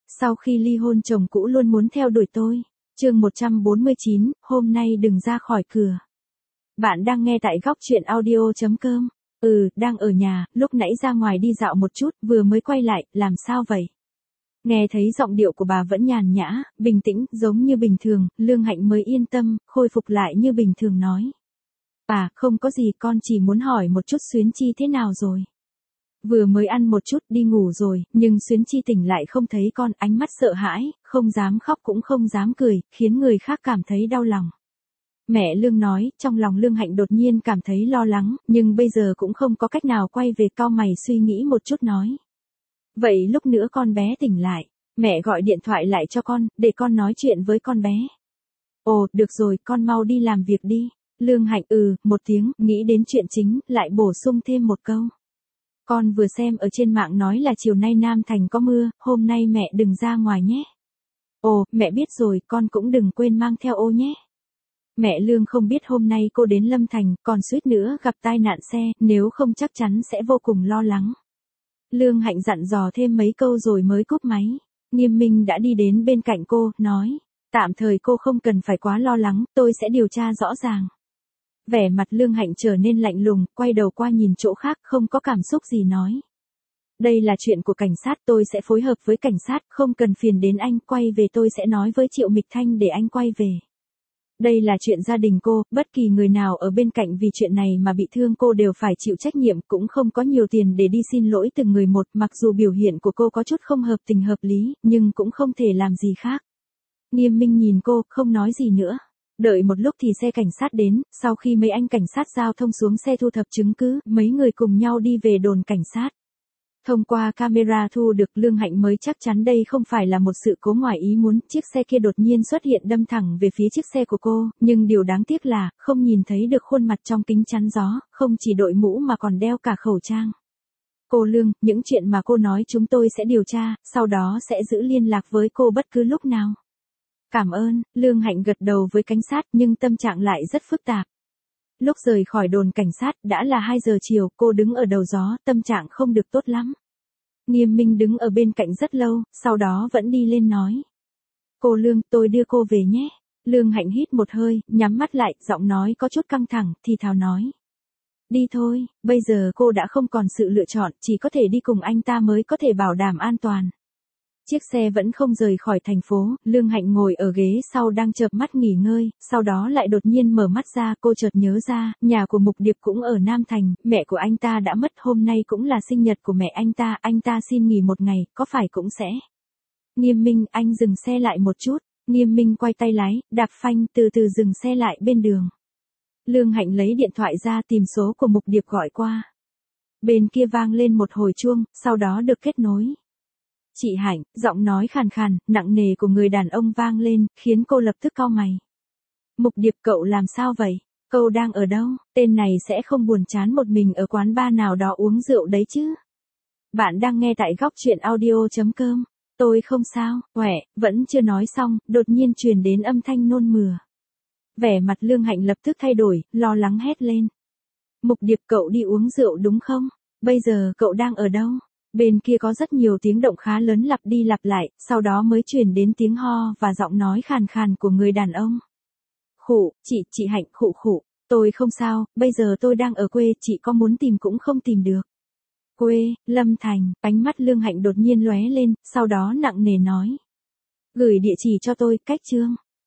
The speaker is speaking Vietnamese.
Sau khi ly hôn chồng cũ luôn muốn theo đuổi tôi. Chương 149, hôm nay đừng ra khỏi cửa. Bạn đang nghe tại góc truyện audio.com. Đang ở nhà, lúc nãy ra ngoài đi dạo một chút, vừa mới quay lại, làm sao vậy? Nghe thấy giọng điệu của bà vẫn nhàn nhã, bình tĩnh, giống như bình thường, Lương Hạnh mới yên tâm, khôi phục lại như bình thường nói. Không có gì, con chỉ muốn hỏi một chút Xuyến Chi thế nào rồi. Vừa mới ăn một chút đi ngủ rồi, nhưng Xuyến Chi tỉnh lại không thấy con, ánh mắt sợ hãi, không dám khóc cũng không dám cười, khiến người khác cảm thấy đau lòng. Mẹ Lương nói, trong lòng Lương Hạnh đột nhiên cảm thấy lo lắng, nhưng bây giờ cũng không có cách nào quay về, cau mày suy nghĩ một chút nói. Vậy lúc nữa con bé tỉnh lại, mẹ gọi điện thoại lại cho con, để con nói chuyện với con bé. Ồ, được rồi, con mau đi làm việc đi. Lương Hạnh một tiếng, nghĩ đến chuyện chính, lại bổ sung thêm một câu. Con vừa xem ở trên mạng nói là chiều nay Nam Thành có mưa, hôm nay mẹ đừng ra ngoài nhé. Ồ, mẹ biết rồi, con cũng đừng quên mang theo ô nhé. Mẹ Lương không biết hôm nay cô đến Lâm Thành, còn suýt nữa gặp tai nạn xe, nếu không chắc chắn sẽ vô cùng lo lắng. Lương Hạnh dặn dò thêm mấy câu rồi mới cúp máy. Nghiêm Minh đã đi đến bên cạnh cô, nói, tạm thời cô không cần phải quá lo lắng, tôi sẽ điều tra rõ ràng. Vẻ mặt Lương Hạnh trở nên lạnh lùng, quay đầu qua nhìn chỗ khác, không có cảm xúc gì nói. Đây là chuyện của cảnh sát, tôi sẽ phối hợp với cảnh sát, không cần phiền đến anh, quay về tôi sẽ nói với Triệu Mịch Thanh để anh quay về. Đây là chuyện gia đình cô, bất kỳ người nào ở bên cạnh vì chuyện này mà bị thương cô đều phải chịu trách nhiệm, cũng không có nhiều tiền để đi xin lỗi từng người một, mặc dù biểu hiện của cô có chút không hợp tình hợp lý, nhưng cũng không thể làm gì khác. Nghiêm Minh nhìn cô, không nói gì nữa. Đợi một lúc thì xe cảnh sát đến, sau khi mấy anh cảnh sát giao thông xuống xe thu thập chứng cứ, mấy người cùng nhau đi về đồn cảnh sát. Thông qua camera thu được, Lương Hạnh mới chắc chắn đây không phải là một sự cố ngoài ý muốn, chiếc xe kia đột nhiên xuất hiện đâm thẳng về phía chiếc xe của cô, nhưng điều đáng tiếc là, không nhìn thấy được khuôn mặt trong kính chắn gió, không chỉ đội mũ mà còn đeo cả khẩu trang. Cô Lương, những chuyện mà cô nói chúng tôi sẽ điều tra, sau đó sẽ giữ liên lạc với cô bất cứ lúc nào. Cảm ơn, Lương Hạnh gật đầu với cảnh sát nhưng tâm trạng lại rất phức tạp. Lúc rời khỏi đồn cảnh sát, đã là 2 giờ chiều, cô đứng ở đầu gió, tâm trạng không được tốt lắm. Nghiêm Minh đứng ở bên cạnh rất lâu, sau đó vẫn đi lên nói. Cô Lương, tôi đưa cô về nhé. Lương Hạnh hít một hơi, nhắm mắt lại, giọng nói có chút căng thẳng, thì thào nói. Đi thôi, bây giờ cô đã không còn sự lựa chọn, chỉ có thể đi cùng anh ta mới có thể bảo đảm an toàn. Chiếc xe vẫn không rời khỏi thành phố, Lương Hạnh ngồi ở ghế sau đang chợp mắt nghỉ ngơi, sau đó lại đột nhiên mở mắt ra, cô chợt nhớ ra, nhà của Mục Điệp cũng ở Nam Thành, mẹ của anh ta đã mất, hôm nay cũng là sinh nhật của mẹ anh ta xin nghỉ một ngày, có phải cũng sẽ. Nghiêm Minh, anh dừng xe lại một chút. Nghiêm Minh quay tay lái, đạp phanh, từ từ dừng xe lại bên đường. Lương Hạnh lấy điện thoại ra tìm số của Mục Điệp gọi qua. Bên kia vang lên một hồi chuông, sau đó được kết nối. Chị Hạnh, giọng nói khàn khàn, nặng nề của người đàn ông vang lên, khiến cô lập tức cau mày. Mục Điệp, cậu làm sao vậy? Cậu đang ở đâu? Tên này sẽ không buồn chán một mình ở quán bar nào đó uống rượu đấy chứ? Bạn đang nghe tại góc truyện audio.com. Tôi không sao, vẫn chưa nói xong, đột nhiên truyền đến âm thanh nôn mửa. Vẻ mặt Lương Hạnh lập tức thay đổi, lo lắng hét lên. Mục Điệp, cậu đi uống rượu đúng không? Bây giờ cậu đang ở đâu? Bên kia có rất nhiều tiếng động khá lớn lặp đi lặp lại, sau đó mới truyền đến tiếng ho và giọng nói khàn khàn của người đàn ông. Khụ, chị Hạnh, khụ, tôi không sao, bây giờ tôi đang ở quê, chị có muốn tìm cũng không tìm được. Quê, Lâm Thành, ánh mắt Lương Hạnh đột nhiên lóe lên, sau đó nặng nề nói. Gửi địa chỉ cho tôi, cách chương.